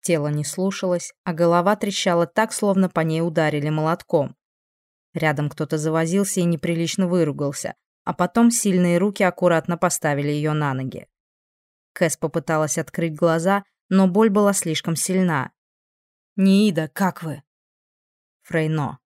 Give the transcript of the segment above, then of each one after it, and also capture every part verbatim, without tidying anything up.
Тело не слушалось, а голова трещала так, словно по ней ударили молотком. Рядом кто-то завозился и неприлично выругался, а потом сильные руки аккуратно поставили ее на ноги. Кэс попыталась открыть глаза, но боль была слишком сильна. «Ниида, как вы?» «Фрейно».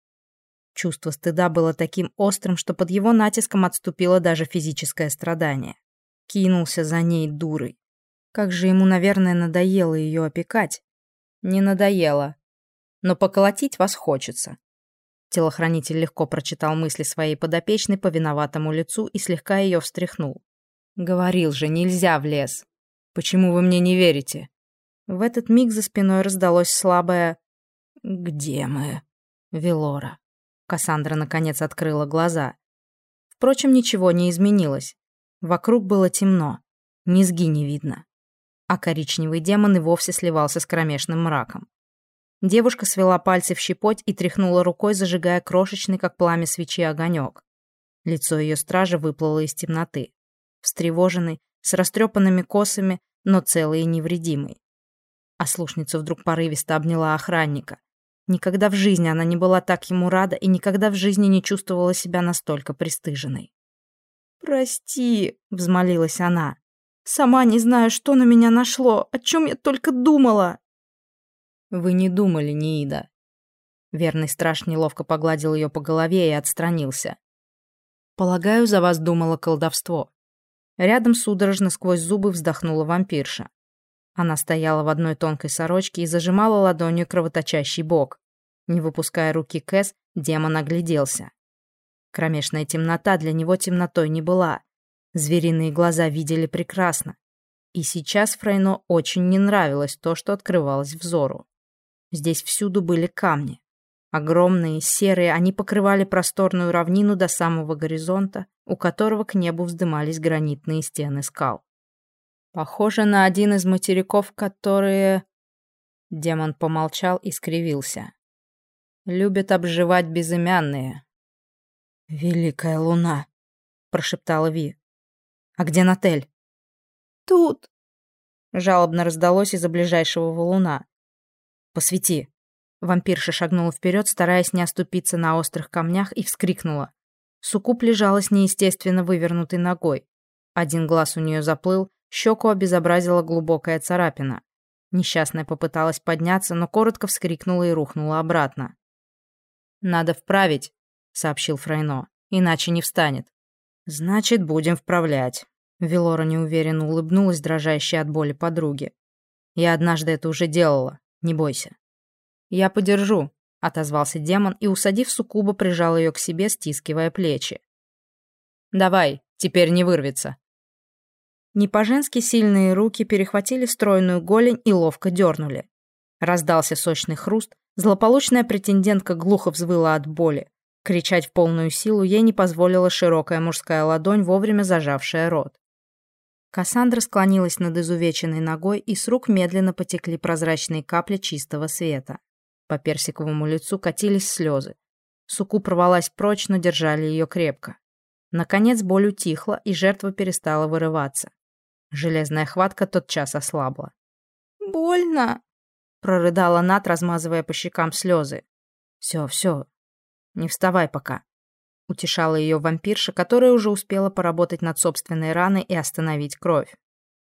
Чувство стыда было таким острым, что под его натиском отступило даже физическое страдание. Кинулся за ней дурой. Как же ему, наверное, надоело ее опекать. Не надоело. Но поколотить вас хочется. Телохранитель легко прочитал мысли своей подопечной по виноватому лицу и слегка ее встряхнул. «Говорил же, нельзя в лес. Почему вы мне не верите?» В этот миг за спиной раздалось слабое «Где мы, Велора?» Кассандра наконец открыла глаза. Впрочем, ничего не изменилось. Вокруг было темно, низги не видно. А коричневый демон и вовсе сливался с кромешным мраком. Девушка свела пальцы в щепоть и тряхнула рукой, зажигая крошечный, как пламя свечи, огонек. Лицо ее стража выплыло из темноты. Встревоженный, с растрепанными косами, но целый и невредимый. Ослушница вдруг порывисто обняла охранника. Никогда в жизни она не была так ему рада и никогда в жизни не чувствовала себя настолько пристыженной. «Прости», — взмолилась она. «Сама не знаю, что на меня нашло, о чем я только думала». «Вы не думали, Ниида». Верный страж неловко погладил ее по голове и отстранился. «Полагаю, за вас думало колдовство». Рядом судорожно сквозь зубы вздохнула вампирша. Она стояла в одной тонкой сорочке и зажимала ладонью кровоточащий бок. Не выпуская руки Кэс, демон огляделся. Кромешная темнота для него темнотой не была. Звериные глаза видели прекрасно. И сейчас Фрейно очень не нравилось то, что открывалось взору. Здесь всюду были камни. Огромные, серые, они покрывали просторную равнину до самого горизонта, у которого к небу вздымались гранитные стены скал. Похоже на один из материков, которые... Демон помолчал и скривился. Любят обживать безымянные. «Великая луна», — прошептала Ви. «А где Натель?» «Тут», — жалобно раздалось из-за ближайшего валуна. «Посвети». Вампирша шагнула вперед, стараясь не оступиться на острых камнях, и вскрикнула. Суккуб лежала с неестественно вывернутой ногой. Один глаз у нее заплыл, щеку обезобразила глубокая царапина. Несчастная попыталась подняться, но коротко вскрикнула и рухнула обратно. «Надо вправить», — сообщил Фрейно, — «иначе не встанет». «Значит, будем вправлять». Велора неуверенно улыбнулась, дрожащей от боли подруге. «Я однажды это уже делала, не бойся». «Я подержу», — отозвался демон и, усадив суккуба, прижал ее к себе, стискивая плечи. «Давай, теперь не вырвется». Не по-женски сильные руки перехватили стройную голень и ловко дернули. Раздался сочный хруст, злополучная претендентка глухо взвыла от боли. Кричать в полную силу ей не позволила широкая мужская ладонь, вовремя зажавшая рот. Кассандра склонилась над изувеченной ногой, и с рук медленно потекли прозрачные капли чистого света. По персиковому лицу катились слезы. Суккуб рвалась прочь, но держали ее крепко. Наконец боль утихла, и жертва перестала вырываться. Железная хватка тотчас ослабла. «Больно!» — прорыдала Нат, размазывая по щекам слезы. «Все, все, не вставай пока», — утешала ее вампирша, которая уже успела поработать над собственной раной и остановить кровь.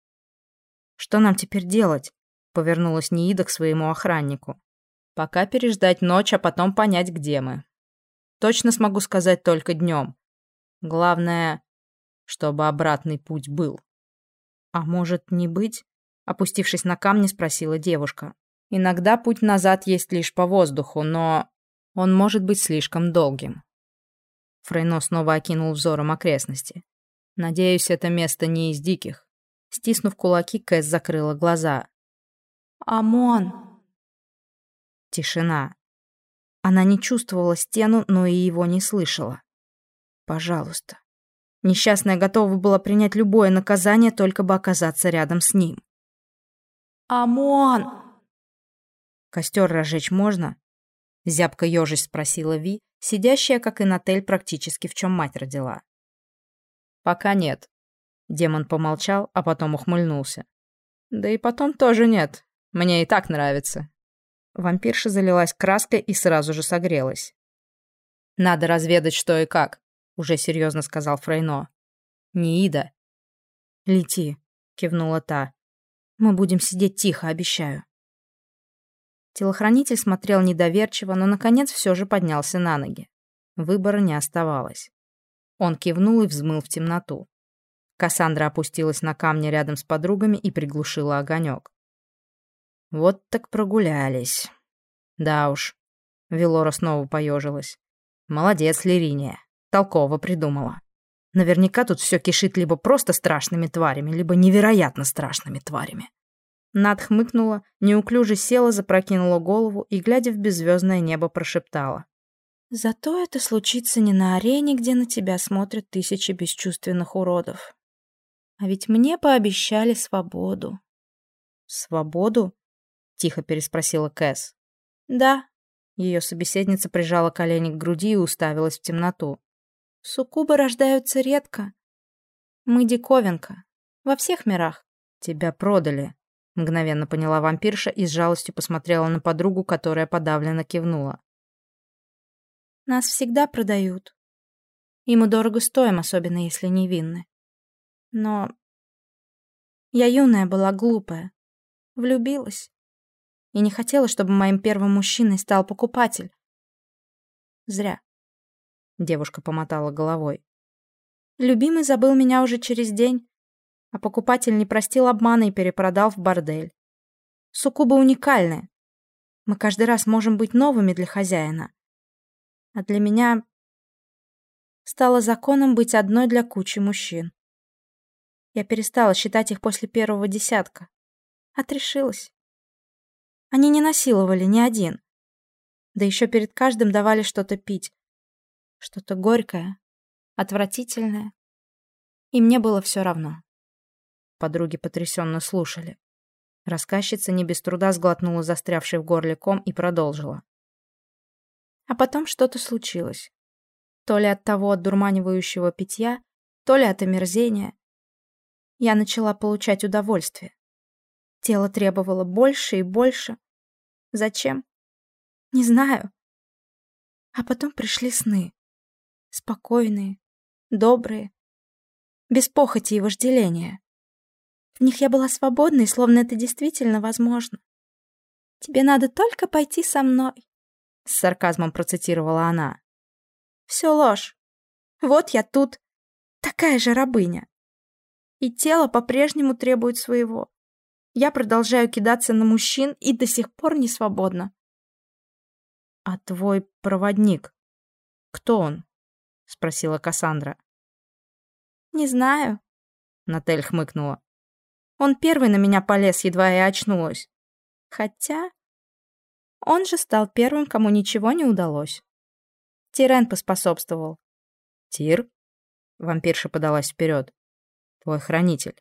«Что нам теперь делать?» — повернулась Ниида к своему охраннику. «Пока переждать ночь, а потом понять, где мы. Точно смогу сказать только днем. Главное, чтобы обратный путь был». «А может, не быть?» — опустившись на камни, спросила девушка. «Иногда путь назад есть лишь по воздуху, но он может быть слишком долгим». Фрейно снова окинул взором окрестности. «Надеюсь, это место не из диких». Стиснув кулаки, Кэс закрыла глаза. «Амон!» Тишина. Она не чувствовала стену, но и его не слышала. «Пожалуйста». Несчастная готова была принять любое наказание, только бы оказаться рядом с ним. «Амон!» «Костер разжечь можно?» Зябко ежись спросила Ви, сидящая, как и Натель, практически в чем мать родила. «Пока нет». Демон помолчал, а потом ухмыльнулся. «Да и потом тоже нет. Мне и так нравится». Вампирша залилась краской и сразу же согрелась. «Надо разведать, что и как», — уже серьезно сказал Фрейно. «Ниида». «Лети», — кивнула та. «Мы будем сидеть тихо, обещаю». Телохранитель смотрел недоверчиво, но, наконец, все же поднялся на ноги. Выбора не оставалось. Он кивнул и взмыл в темноту. Кассандра опустилась на камни рядом с подругами и приглушила огонек. «Вот так прогулялись. Да уж». Велора снова поежилась. «Молодец, Лириния. Толково придумала. Наверняка тут все кишит либо просто страшными тварями, либо невероятно страшными тварями». Над хмыкнула, неуклюже села, запрокинула голову и, глядя в беззвездное небо, прошептала. «Зато это случится не на арене, где на тебя смотрят тысячи бесчувственных уродов. А ведь мне пообещали свободу». «Свободу?» — тихо переспросила Кэс. «Да». Ее собеседница прижала колени к груди и уставилась в темноту. «Суккубы рождаются редко. Мы диковинка. Во всех мирах». «Тебя продали», — мгновенно поняла вампирша и с жалостью посмотрела на подругу, которая подавленно кивнула. «Нас всегда продают. И мы дорого стоим, особенно если невинны. Но я юная была, глупая. Влюбилась. И не хотела, чтобы моим первым мужчиной стал покупатель. Зря». Девушка помотала головой. Любимый забыл меня уже через день, а покупатель не простил обмана и перепродал в бордель. Суккубы уникальны. Мы каждый раз можем быть новыми для хозяина. А для меня стало законом быть одной для кучи мужчин. Я перестала считать их после первого десятка. Отрешилась. Они не насиловали ни один. Да еще перед каждым давали что-то пить. Что-то горькое, отвратительное. И мне было все равно. Подруги потрясенно слушали. Рассказчица не без труда сглотнула застрявший в горле ком и продолжила. А потом что-то случилось. То ли от того одурманивающего питья, то ли от омерзения. Я начала получать удовольствие. Тело требовало больше и больше. Зачем? Не знаю. А потом пришли сны. Спокойные, добрые, без похоти и вожделения. В них я была свободной, словно это действительно возможно. «Тебе надо только пойти со мной», — с сарказмом процитировала она. «Все ложь. Вот я тут, такая же рабыня. И тело по-прежнему требует своего. Я продолжаю кидаться на мужчин и до сих пор не свободна». «А твой проводник? Кто он?» — спросила Кассандра. «Не знаю», — Натель хмыкнула. «Он первый на меня полез, едва я очнулась. Хотя он же стал первым, кому ничего не удалось. Тирен поспособствовал». «Тир?» — вампирша подалась вперед. «Твой хранитель».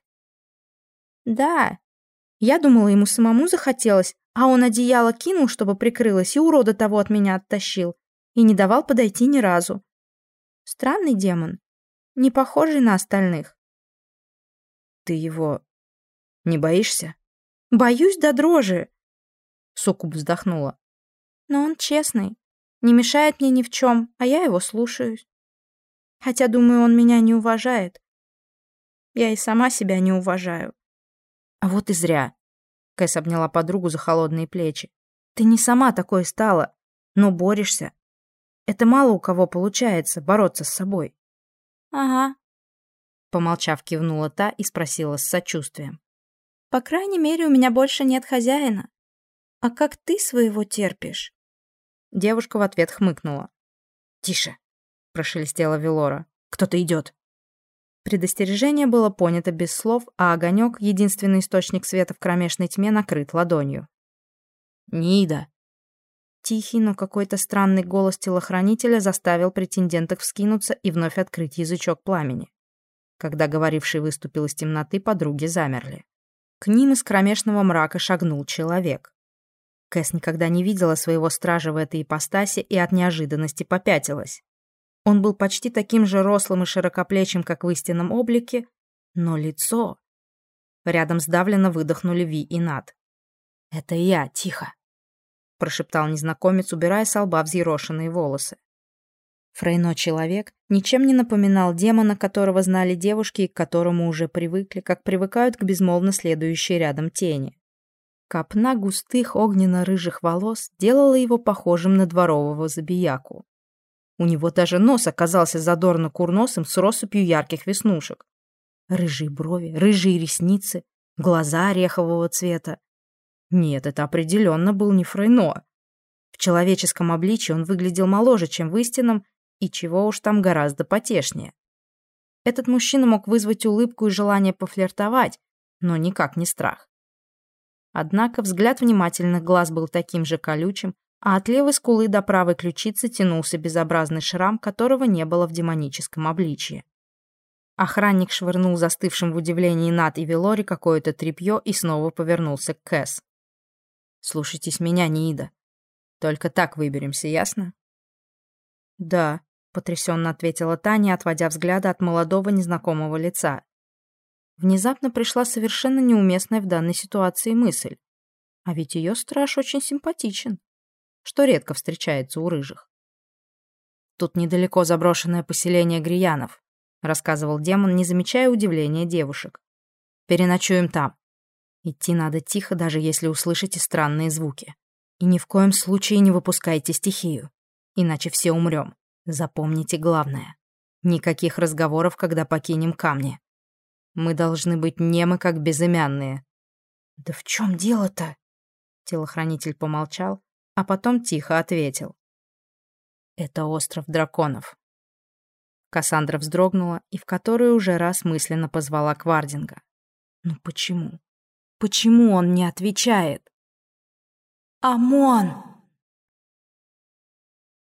«Да. Я думала, ему самому захотелось, а он одеяло кинул, чтобы прикрылось, и урода того от меня оттащил, и не давал подойти ни разу. Странный демон, не похожий на остальных». «Ты его не боишься?» «Боюсь до дрожи», — Суккуб вздохнула. «Но он честный, не мешает мне ни в чем, а я его слушаюсь. Хотя, думаю, он меня не уважает. Я и сама себя не уважаю». «А вот и зря», — Кэс обняла подругу за холодные плечи. «Ты не сама такой стала, но борешься. Это мало у кого получается, бороться с собой». «Ага», — помолчав, кивнула та и спросила с сочувствием. «По крайней мере, у меня больше нет хозяина. А как ты своего терпишь?» Девушка в ответ хмыкнула. «Тише», — прошелестела Велора. «Кто-то идет». Предостережение было понято без слов, а огонек, единственный источник света в кромешной тьме, накрыт ладонью. «Нида!» Тихий, но какой-то странный голос телохранителя заставил претенденток вскинуться и вновь открыть язычок пламени. Когда говоривший выступил из темноты, подруги замерли. К ним из кромешного мрака шагнул человек. Кэс никогда не видела своего стража в этой ипостаси и от неожиданности попятилась. Он был почти таким же рослым и широкоплечим, как в истинном облике, но лицо... Рядом сдавленно выдохнули Ви и Нат. «Это я, тихо», — прошептал незнакомец, убирая с лба взъерошенные волосы. Фрейно-человек ничем не напоминал демона, которого знали девушки и к которому уже привыкли, как привыкают к безмолвно следующей рядом тени. Копна густых огненно-рыжих волос делала его похожим на дворового забияку. У него даже нос оказался задорно курносым с россыпью ярких веснушек. Рыжие брови, рыжие ресницы, глаза орехового цвета. Нет, это определенно был не Фрейно. В человеческом обличье он выглядел моложе, чем в истинном, и чего уж там гораздо потешнее. Этот мужчина мог вызвать улыбку и желание пофлиртовать, но никак не страх. Однако взгляд внимательных глаз был таким же колючим, а от левой скулы до правой ключицы тянулся безобразный шрам, которого не было в демоническом обличье. Охранник швырнул застывшим в удивлении Нат и Велори какое-то тряпье и снова повернулся к Кэс. «Слушайтесь меня, Ниида. Только так выберемся, ясно?» «Да», — потрясенно ответила Таня, отводя взгляда от молодого незнакомого лица. Внезапно пришла совершенно неуместная в данной ситуации мысль. А ведь ее страж очень симпатичен, что редко встречается у рыжих. «Тут недалеко заброшенное поселение Гриянов», — рассказывал демон, не замечая удивления девушек. «Переночуем там. Идти надо тихо, даже если услышите странные звуки. И ни в коем случае не выпускайте стихию, иначе все умрем. Запомните главное. Никаких разговоров, когда покинем камни. Мы должны быть немы, как безымянные». «Да в чем дело-то?» Телохранитель помолчал, а потом тихо ответил. «Это остров драконов». Кассандра вздрогнула и в который уже раз мысленно позвала Квардинга. «Ну почему? Почему он не отвечает?» «Амон!»